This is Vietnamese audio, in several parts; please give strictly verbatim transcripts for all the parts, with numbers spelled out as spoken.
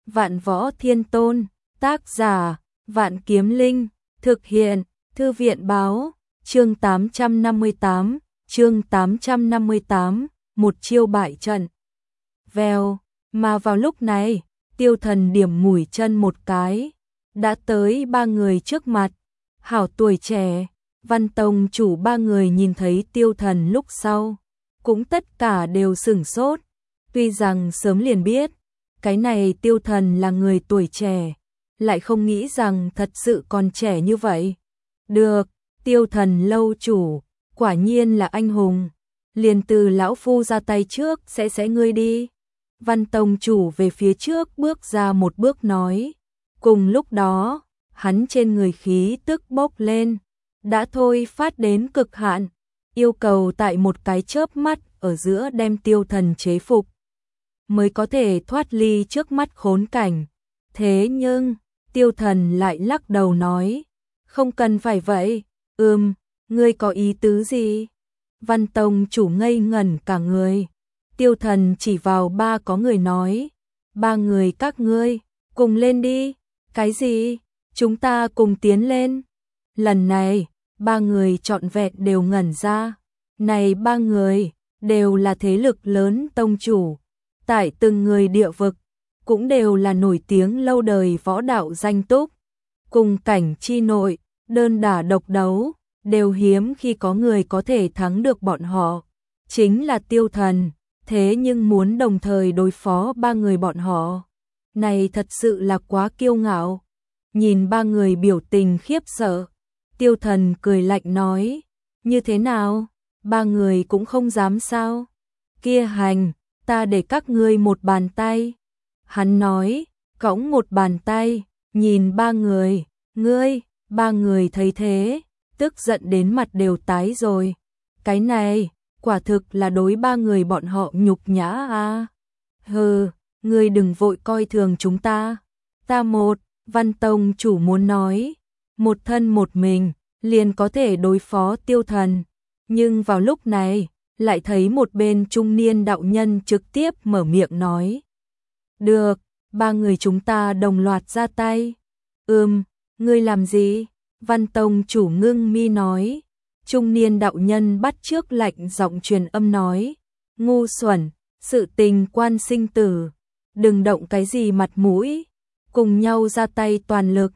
Vạn Võ Thiên Tôn, tác giả, Vạn Kiếm Linh, thực hiện, Thư viện báo, chương tám trăm năm mươi tám, chương tám trăm năm mươi tám, một chiêu bại trận. Vèo, mà vào lúc này, Tiêu Thần điểm mũi chân một cái, đã tới ba người trước mặt. Hảo tuổi trẻ, Văn Tông chủ ba người nhìn thấy Tiêu Thần lúc sau, cũng tất cả đều sửng sốt, tuy rằng sớm liền biết, cái này Tiêu Thần là người tuổi trẻ, lại không nghĩ rằng thật sự còn trẻ như vậy. Được, Tiêu Thần lâu chủ, quả nhiên là anh hùng, liền từ lão phu ra tay trước sẽ sẽ ngươi đi. Văn Tông chủ về phía trước bước ra một bước nói, cùng lúc đó, hắn trên người khí tức bốc lên, đã thôi phát đến cực hạn, yêu cầu tại một cái chớp mắt ở giữa đem Tiêu Thần chế phục, mới có thể thoát ly trước mắt khốn cảnh. Thế nhưng, Tiêu Thần lại lắc đầu nói, không cần phải vậy, ừm, ngươi có ý tứ gì? Văn Tông chủ ngây ngẩn cả người, Tiêu Thần chỉ vào ba có người nói, ba người các ngươi, cùng lên đi, cái gì? Chúng ta cùng tiến lên. Lần này, ba người trọn vẹn đều ngẩn ra, này ba người, đều là thế lực lớn tông chủ, tại từng người địa vực, cũng đều là nổi tiếng lâu đời võ đạo danh túc, cùng cảnh chi nội, đơn đả độc đấu, đều hiếm khi có người có thể thắng được bọn họ, chính là Tiêu Thần, thế nhưng muốn đồng thời đối phó ba người bọn họ, này thật sự là quá kiêu ngạo. Nhìn ba người biểu tình khiếp sợ, Tiêu Thần cười lạnh nói, như thế nào, ba người cũng không dám sao? Kia hành, ta để các ngươi một bàn tay. Hắn nói, cõng một bàn tay, nhìn ba người, ngươi, ba người thấy thế, tức giận đến mặt đều tái rồi. Cái này, quả thực là đối ba người bọn họ nhục nhã à. Hừ, ngươi đừng vội coi thường chúng ta. Ta một, Văn Tông chủ muốn nói, một thân một mình, liền có thể đối phó Tiêu Thần. Nhưng vào lúc này, lại thấy một bên trung niên đạo nhân trực tiếp mở miệng nói. Được, ba người chúng ta đồng loạt ra tay. Ừm, ngươi làm gì? Văn Tông chủ ngưng mi nói. Trung niên đạo nhân bắt trước lạnh giọng truyền âm nói. Ngu xuẩn, sự tình quan sinh tử, đừng động cái gì mặt mũi, cùng nhau ra tay toàn lực.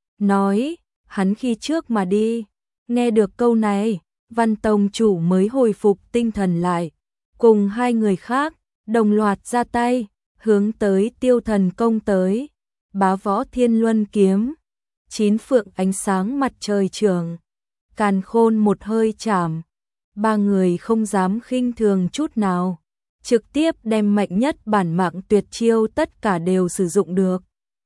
Nói, hắn khi trước mà đi. Nghe được câu này, Văn Tông chủ mới hồi phục tinh thần lại, cùng hai người khác, đồng loạt ra tay, hướng tới Tiêu Thần công tới. Bá Võ Thiên Luân kiếm, chín phượng ánh sáng mặt trời trường, càn khôn một hơi chảm, ba người không dám khinh thường chút nào, trực tiếp đem mạnh nhất bản mạng tuyệt chiêu tất cả đều sử dụng được.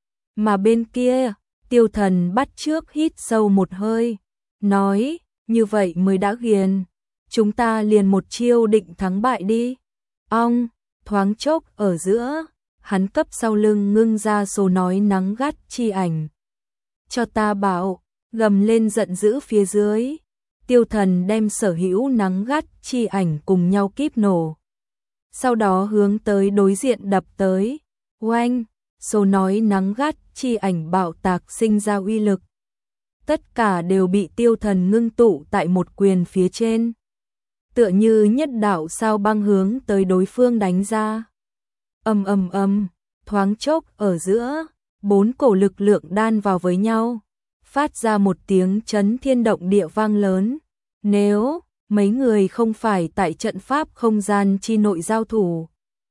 Mà bên kia, Tiêu Thần bắt trước hít sâu một hơi, nói, như vậy mới đã ghiền, chúng ta liền một chiêu định thắng bại đi. Ong, thoáng chốc ở giữa, hắn cấp sau lưng ngưng ra số nói nắng gắt chi ảnh. Cho ta bảo, gầm lên giận dữ phía dưới, Tiêu Thần đem sở hữu nắng gắt chi ảnh cùng nhau kíp nổ. Sau đó hướng tới đối diện đập tới, oanh, số nói nắng gắt chi ảnh bạo tạc sinh ra uy lực. Tất cả đều bị Tiêu Thần ngưng tụ tại một quyền phía trên. Tựa như nhất đạo sao băng hướng tới đối phương đánh ra. Ầm ầm ầm, thoáng chốc ở giữa, bốn cổ lực lượng đan vào với nhau, phát ra một tiếng chấn thiên động địa vang lớn. Nếu mấy người không phải tại trận pháp không gian chi nội giao thủ,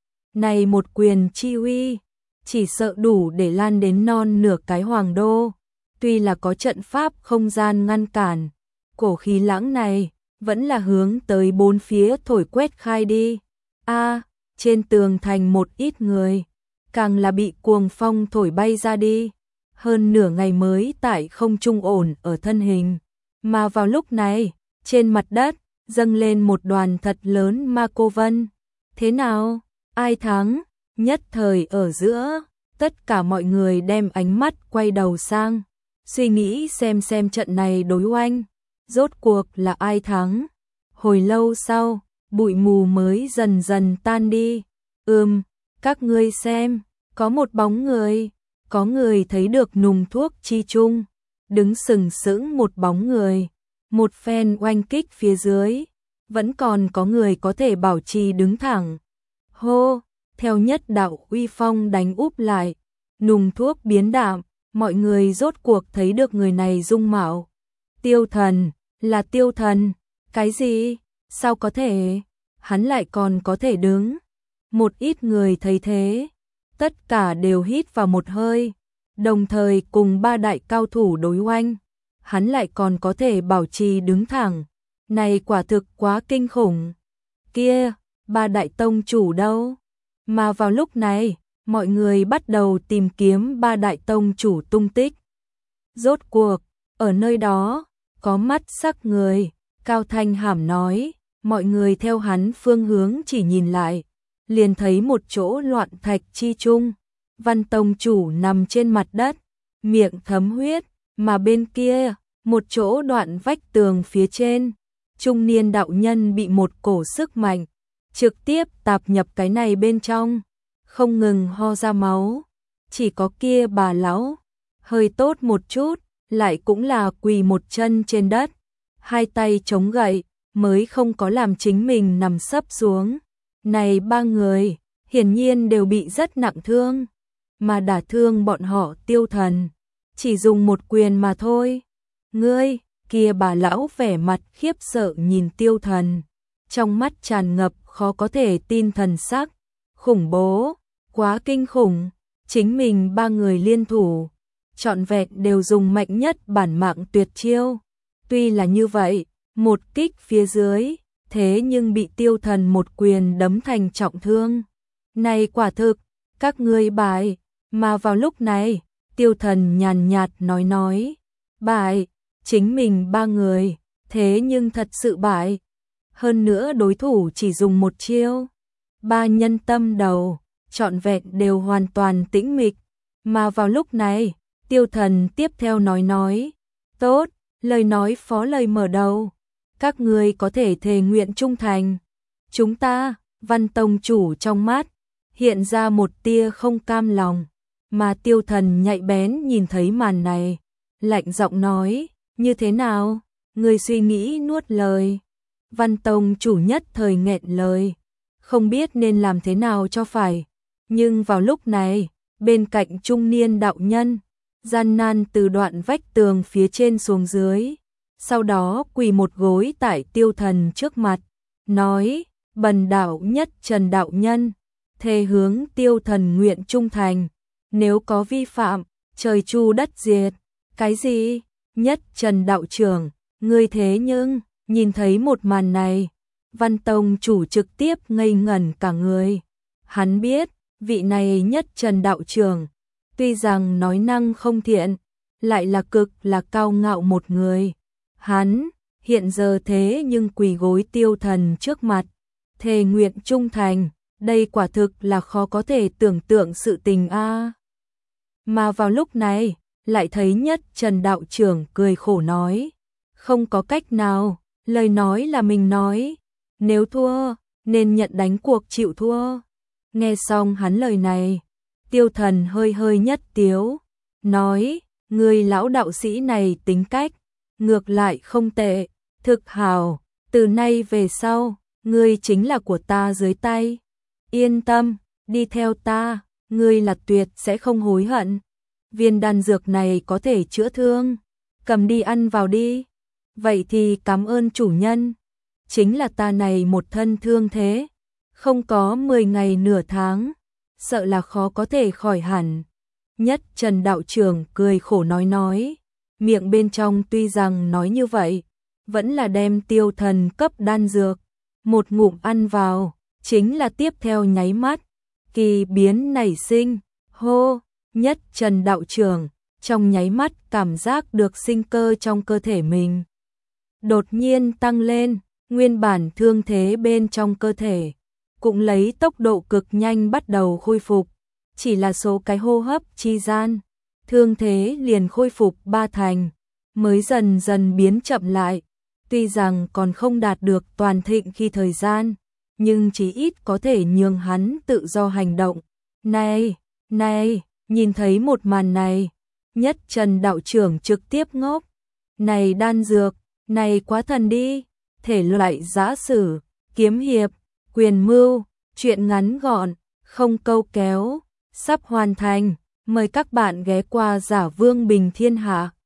này một quyền chi uy, chỉ sợ đủ để lan đến non nửa cái hoàng đô. Tuy là có trận pháp không gian ngăn cản, cổ khí lãng này vẫn là hướng tới bốn phía thổi quét khai đi. A, trên tường thành một ít người, càng là bị cuồng phong thổi bay ra đi, hơn nửa ngày mới tại không trung ổn ở thân hình. Mà vào lúc này, trên mặt đất dâng lên một đoàn thật lớn ma cô vân. Thế nào? Ai thắng? Nhất thời ở giữa, tất cả mọi người đem ánh mắt quay đầu sang, suy nghĩ xem xem trận này đối oanh, rốt cuộc là ai thắng. Hồi lâu sau, bụi mù mới dần dần tan đi. Ừm, các ngươi xem, có một bóng người, có người thấy được nùng thuốc chi chung, đứng sừng sững một bóng người, một phen oanh kích phía dưới, vẫn còn có người có thể bảo trì đứng thẳng. Hô, theo nhất đạo uy phong đánh úp lại, nùng thuốc biến đạm, mọi người rốt cuộc thấy được người này dung mạo. Tiêu Thần, là Tiêu Thần, cái gì? Sao có thể? Hắn lại còn có thể đứng. Một ít người thấy thế, tất cả đều hít vào một hơi, đồng thời cùng ba đại cao thủ đối oanh. Hắn lại còn có thể bảo trì đứng thẳng, này quả thực quá kinh khủng. Kia, ba đại tông chủ đâu? Mà vào lúc này, mọi người bắt đầu tìm kiếm ba đại tông chủ tung tích. Rốt cuộc, ở nơi đó, có mắt sắc người, Cao Thanh Hàm nói, mọi người theo hắn phương hướng chỉ nhìn lại, liền thấy một chỗ loạn thạch chi chung, Văn tông chủ nằm trên mặt đất, miệng thấm huyết, mà bên kia, một chỗ đoạn vách tường phía trên, trung niên đạo nhân bị một cổ sức mạnh trực tiếp tạp nhập cái này bên trong, không ngừng ho ra máu. Chỉ có kia bà lão hơi tốt một chút, lại cũng là quỳ một chân trên đất, hai tay chống gậy, mới không có làm chính mình nằm sấp xuống. Này ba người, hiển nhiên đều bị rất nặng thương, mà đả thương bọn họ Tiêu Thần, chỉ dùng một quyền mà thôi. Ngươi, kia bà lão vẻ mặt khiếp sợ nhìn Tiêu Thần, trong mắt tràn ngập khó có thể tin thần sắc, khủng bố, quá kinh khủng, chính mình ba người liên thủ, trọn vẹn đều dùng mạnh nhất bản mạng tuyệt chiêu. Tuy là như vậy, một kích phía dưới, thế nhưng bị Tiêu Thần một quyền đấm thành trọng thương. Này quả thực, các ngươi bại, mà vào lúc này, Tiêu Thần nhàn nhạt nói nói, bại, chính mình ba người, thế nhưng thật sự bại. Hơn nữa đối thủ chỉ dùng một chiêu, ba nhân tâm đầu, trọn vẹn đều hoàn toàn tĩnh mịch, mà vào lúc này, Tiêu Thần tiếp theo nói nói, tốt, lời nói phó lời mở đầu, các ngươi có thể thề nguyện trung thành. Chúng ta, Văn tông chủ trong mắt, hiện ra một tia không cam lòng, mà Tiêu Thần nhạy bén nhìn thấy màn này, lạnh giọng nói, như thế nào, người suy nghĩ nuốt lời. Văn tông chủ nhất thời nghẹn lời, không biết nên làm thế nào cho phải, nhưng vào lúc này, bên cạnh trung niên đạo nhân, gian nan từ đoạn vách tường phía trên xuống dưới, sau đó quỳ một gối tại Tiêu Thần trước mặt, nói, bần đạo nhất Trần đạo nhân, thề hướng Tiêu Thần nguyện trung thành, nếu có vi phạm, trời chu đất diệt. Cái gì? Nhất Trần đạo trưởng, ngươi thế nhưng, nhìn thấy một màn này, Văn tông chủ trực tiếp ngây ngẩn cả người. Hắn biết, vị này Nhất Trần đạo trưởng, tuy rằng nói năng không thiện, lại là cực là cao ngạo một người. Hắn, hiện giờ thế nhưng quỳ gối Tiêu Thần trước mặt, thề nguyện trung thành, đây quả thực là khó có thể tưởng tượng sự tình a. Mà vào lúc này, lại thấy Nhất Trần đạo trưởng cười khổ nói, không có cách nào, lời nói là mình nói, nếu thua, nên nhận đánh cuộc chịu thua. Nghe xong hắn lời này, Tiêu Thần hơi hơi nhất tiếu, nói, người lão đạo sĩ này tính cách, ngược lại không tệ, thực hào, từ nay về sau, ngươi chính là của ta dưới tay. Yên tâm, đi theo ta, ngươi là tuyệt sẽ không hối hận. Viên đan dược này có thể chữa thương, cầm đi ăn vào đi. Vậy thì cảm ơn chủ nhân, chính là ta này một thân thương thế, không có mười ngày nửa tháng, sợ là khó có thể khỏi hẳn. Nhất Trần đạo trưởng cười khổ nói nói, miệng bên trong tuy rằng nói như vậy, vẫn là đem Tiêu Thần cấp đan dược, một ngụm ăn vào, chính là tiếp theo nháy mắt, kỳ biến nảy sinh, hô, Nhất Trần đạo trưởng, trong nháy mắt cảm giác được sinh cơ trong cơ thể mình đột nhiên tăng lên, nguyên bản thương thế bên trong cơ thể cũng lấy tốc độ cực nhanh bắt đầu khôi phục, chỉ là số cái hô hấp chi gian, thương thế liền khôi phục ba thành, mới dần dần biến chậm lại, tuy rằng còn không đạt được toàn thịnh khi thời gian, nhưng chí ít có thể nhường hắn tự do hành động. Này, Này, nhìn thấy một màn này, Nhất Trần đạo trưởng trực tiếp ngốc. Này đan dược, này quá thần đi, thể loại giã sử, kiếm hiệp, quyền mưu, truyện ngắn gọn, không câu kéo, sắp hoàn thành, mời các bạn ghé qua Giả Vương Bình Thiên Hạ.